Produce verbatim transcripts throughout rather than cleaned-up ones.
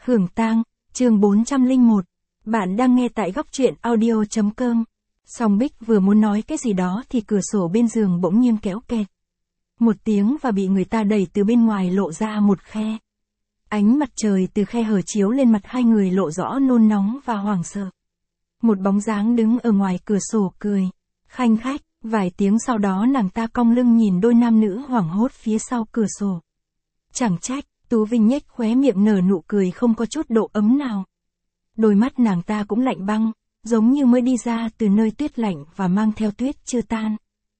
Hưởng tang, chương bốn trăm lẻ một. Bạn đang nghe tại góc truyện audio chấm com. Song Bích vừa muốn nói cái gì đó thì cửa sổ bên giường bỗng nhiên kéo kẹt. Một tiếng và bị người ta đẩy từ bên ngoài lộ ra một khe. Ánh mặt trời từ khe hở chiếu lên mặt hai người lộ rõ nôn nóng và hoảng sợ. Một bóng dáng đứng ở ngoài cửa sổ cười, khanh khách, vài tiếng sau đó nàng ta cong lưng nhìn đôi nam nữ hoảng hốt phía sau cửa sổ. Chẳng trách, Tú Vinh nhếch khóe miệng nở nụ cười không có chút độ ấm nào. Đôi mắt nàng ta cũng lạnh băng, giống như mới đi ra từ nơi tuyết lạnh và mang theo tuyết chưa tan.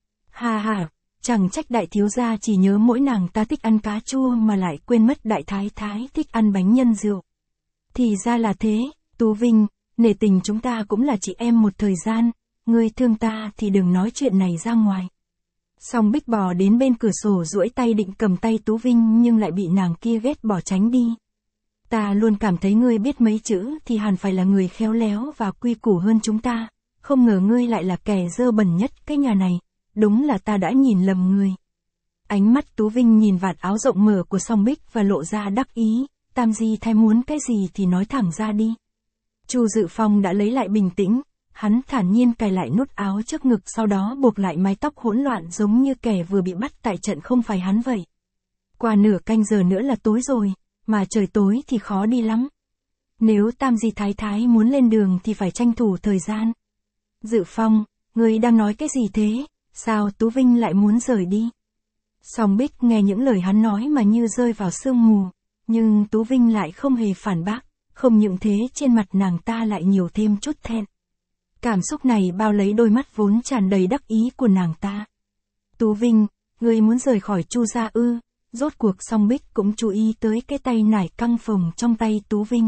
Ha ha, chẳng trách đại thiếu gia chỉ nhớ mỗi nàng ta thích ăn cá chua mà lại quên mất đại thái thái thích ăn bánh nhân rượu. Thì ra là thế, Tú Vinh, nể tình chúng ta cũng là chị em một thời gian, ngươi thương ta thì đừng nói chuyện này ra ngoài. Song Bích bò đến bên cửa sổ duỗi tay định cầm tay Tú Vinh nhưng lại bị nàng kia ghét bỏ tránh đi. Ta luôn cảm thấy ngươi biết mấy chữ thì hẳn phải là người khéo léo và quy củ hơn chúng ta, không ngờ ngươi lại là kẻ dơ bẩn nhất cái nhà này, đúng là ta đã nhìn lầm người. Ánh mắt Tú Vinh nhìn vạt áo rộng mở của Song Bích và lộ ra đắc ý, tam di thái muốn cái gì thì nói thẳng ra đi. Chu Dự Phong đã lấy lại bình tĩnh. Hắn thản nhiên cài lại nút áo trước ngực sau đó buộc lại mái tóc hỗn loạn giống như kẻ vừa bị bắt tại trận không phải hắn vậy. Qua nửa canh giờ nữa là tối rồi, mà trời tối thì khó đi lắm. Nếu tam di thái thái muốn lên đường thì phải tranh thủ thời gian. Dự Phong, ngươi đang nói cái gì thế, sao Tú Vinh lại muốn rời đi? Song Bích nghe những lời hắn nói mà như rơi vào sương mù, nhưng Tú Vinh lại không hề phản bác, không những thế trên mặt nàng ta lại nhiều thêm chút thẹn. Cảm xúc này bao lấy đôi mắt vốn tràn đầy đắc ý của nàng ta. Tú Vinh, ngươi muốn rời khỏi Chu gia ư? Rốt cuộc Song Bích cũng chú ý tới cái tay nải căng phồng trong tay Tú Vinh.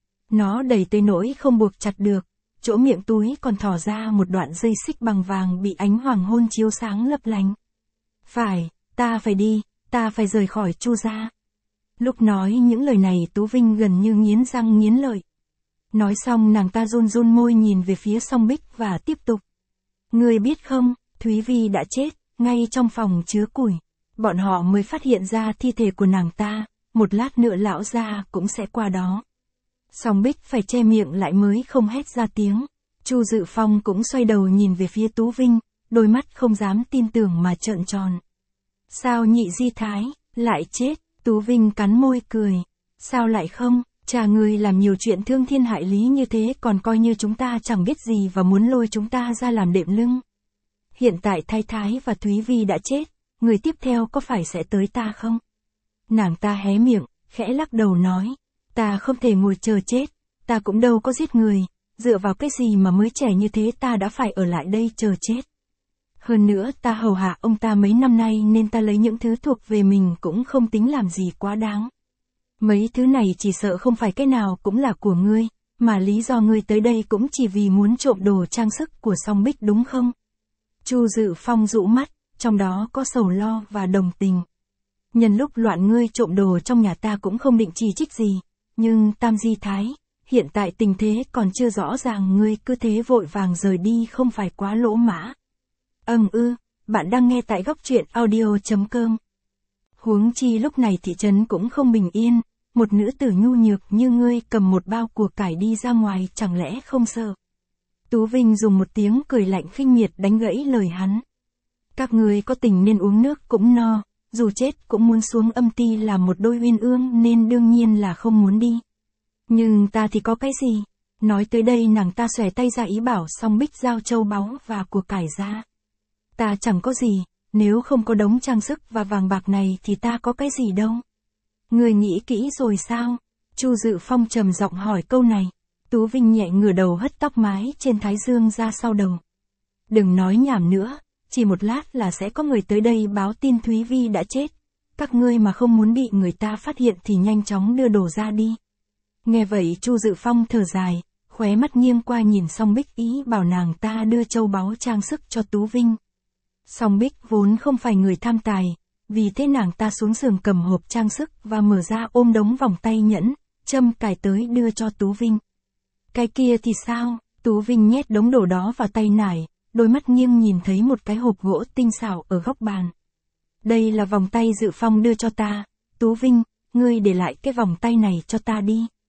Nó đầy tới nỗi không buộc chặt được, chỗ miệng túi còn thò ra một đoạn dây xích bằng vàng bị ánh hoàng hôn chiếu sáng lấp lánh. Phải, ta phải đi, ta phải rời khỏi Chu gia. Lúc nói những lời này Tú Vinh gần như nghiến răng nghiến lợi. Nói xong nàng ta run run môi nhìn về phía Song Bích và tiếp tục. Ngươi biết không, Thúy Vi đã chết, ngay trong phòng chứa củi. Bọn họ mới phát hiện ra thi thể của nàng ta, một lát nữa lão gia cũng sẽ qua đó. Song Bích phải che miệng lại mới không hét ra tiếng. Chu Dự Phong cũng xoay đầu nhìn về phía Tú Vinh, đôi mắt không dám tin tưởng mà trợn tròn. Sao nhị di thái, lại chết? Tú Vinh cắn môi cười. Sao lại không? Cha ngươi làm nhiều chuyện thương thiên hại lý như thế còn coi như chúng ta chẳng biết gì và muốn lôi chúng ta ra làm đệm lưng. Hiện tại Thái Thái và Thúy Vi đã chết, người tiếp theo có phải sẽ tới ta không? Nàng ta hé miệng, khẽ lắc đầu nói, ta không thể ngồi chờ chết, ta cũng đâu có giết người, dựa vào cái gì mà mới trẻ như thế ta đã phải ở lại đây chờ chết. Hơn nữa ta hầu hạ ông ta mấy năm nay nên ta lấy những thứ thuộc về mình cũng không tính làm gì quá đáng. Mấy thứ này chỉ sợ không phải cái nào cũng là của ngươi, mà lý do ngươi tới đây cũng chỉ vì muốn trộm đồ trang sức của Song Bích đúng không? Chu Dự Phong rũ mắt, trong đó có sầu lo và đồng tình. Nhân lúc loạn ngươi trộm đồ trong nhà ta cũng không định chỉ trích gì, nhưng tam di thái, hiện tại tình thế còn chưa rõ ràng ngươi cứ thế vội vàng rời đi không phải quá lỗ mã. Ừm ư, bạn đang nghe tại góc truyện audio chấm com. Huống chi lúc này thị trấn cũng không bình yên, một nữ tử nhu nhược như ngươi cầm một bao của cải đi ra ngoài chẳng lẽ không sợ? Tú Vinh dùng một tiếng cười lạnh khinh miệt đánh gãy lời hắn. Các ngươi có tình nên uống nước cũng no, dù chết cũng muốn xuống âm ti làm một đôi uyên ương nên đương nhiên là không muốn đi. Nhưng ta thì có cái gì? Nói tới đây nàng ta xòe tay ra ý bảo Song Bích giao châu báu và của cải ra. Ta chẳng có gì. Nếu không có đống trang sức và vàng bạc này thì ta có cái gì đâu. Người nghĩ kỹ rồi sao? Chu Dự Phong trầm giọng hỏi câu này. Tú Vinh nhẹ ngửa đầu hất tóc mái trên thái dương ra sau đầu. Đừng nói nhảm nữa, chỉ một lát là sẽ có người tới đây báo tin Thúy Vi đã chết. Các ngươi mà không muốn bị người ta phát hiện thì nhanh chóng đưa đồ ra đi. Nghe vậy Chu Dự Phong thở dài, khóe mắt nghiêng qua nhìn Song Bích ý bảo nàng ta đưa châu báu trang sức cho Tú Vinh. Song Bích vốn không phải người tham tài, vì thế nàng ta xuống giường cầm hộp trang sức và mở ra ôm đống vòng tay nhẫn, châm cài tới đưa cho Tú Vinh. Cái kia thì sao? Tú Vinh nhét đống đồ đó vào tay nải, đôi mắt nghiêng nhìn thấy một cái hộp gỗ tinh xảo ở góc bàn. Đây là vòng tay Dự Phong đưa cho ta, Tú Vinh, ngươi để lại cái vòng tay này cho ta đi.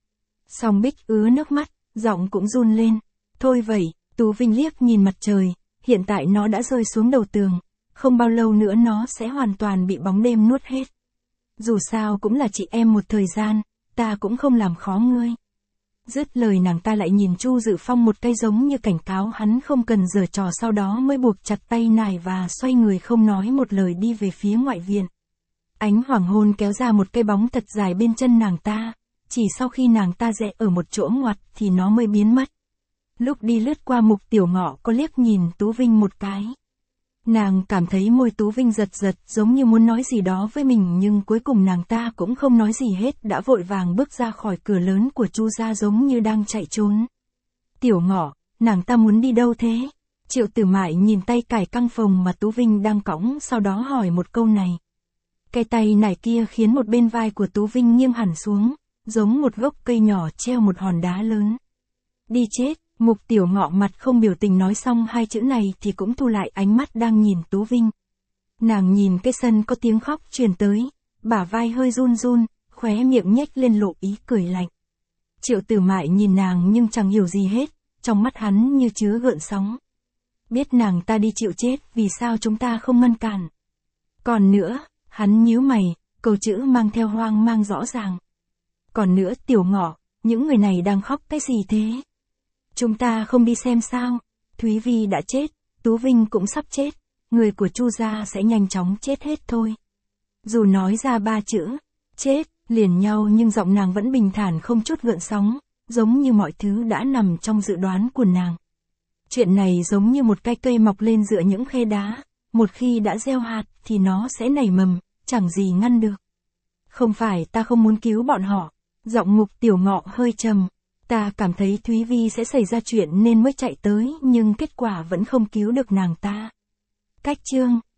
Song Bích ứa nước mắt, giọng cũng run lên. Thôi vậy, Tú Vinh liếc nhìn mặt trời, hiện tại nó đã rơi xuống đầu tường, không bao lâu nữa nó sẽ hoàn toàn bị bóng đêm nuốt hết. Dù sao cũng là chị em một thời gian, ta cũng không làm khó ngươi. Dứt lời nàng ta lại nhìn Chu Dự Phong một cái giống như cảnh cáo hắn không cần giở trò, sau đó mới buộc chặt tay nải và xoay người không nói một lời đi về phía ngoại viện. Ánh hoàng hôn kéo ra một cái bóng thật dài bên chân nàng ta, chỉ sau khi nàng ta rẽ ở một chỗ ngoặt thì nó mới biến mất. Lúc đi lướt qua Mục Tiểu Ngọ có liếc nhìn Tú Vinh một cái. Nàng cảm thấy môi Tú Vinh giật giật giống như muốn nói gì đó với mình, nhưng cuối cùng nàng ta cũng không nói gì hết, đã vội vàng bước ra khỏi cửa lớn của Chu gia giống như đang chạy trốn. Tiểu Ngọ, nàng ta muốn đi đâu thế? Triệu Tử Mại nhìn tay cài căng phồng mà Tú Vinh đang cõng, sau đó hỏi một câu này. Cái tay nải kia khiến một bên vai của Tú Vinh nghiêng hẳn xuống, giống một gốc cây nhỏ treo một hòn đá lớn. Đi chết. Mục Tiểu Ngọ mặt không biểu tình nói xong hai chữ này thì cũng thu lại ánh mắt đang nhìn Tú Vinh. Nàng nhìn cái sân có tiếng khóc truyền tới, bả vai hơi run run, khóe miệng nhếch lên lộ ý cười lạnh. Triệu Tử Mại nhìn nàng nhưng chẳng hiểu gì hết, trong mắt hắn như chứa gợn sóng. Biết nàng ta đi chịu chết, vì sao chúng ta không ngăn cản? Còn nữa, hắn nhíu mày, câu chữ mang theo hoang mang rõ ràng. Còn nữa Tiểu Ngọ, những người này đang khóc cái gì thế? Chúng ta không đi xem sao? Thúy Vi đã chết, Tú Vinh cũng sắp chết, người của Chu gia sẽ nhanh chóng chết hết thôi. Dù nói ra ba chữ, chết, liền nhau nhưng giọng nàng vẫn bình thản không chút gợn sóng, giống như mọi thứ đã nằm trong dự đoán của nàng. Chuyện này giống như một cái cây mọc lên dựa những khe đá, một khi đã gieo hạt thì nó sẽ nảy mầm, chẳng gì ngăn được. Không phải ta không muốn cứu bọn họ, giọng Mục Tiểu Ngọ hơi trầm. Ta cảm thấy Thúy Vi sẽ xảy ra chuyện nên mới chạy tới, nhưng kết quả vẫn không cứu được nàng ta. Cách chương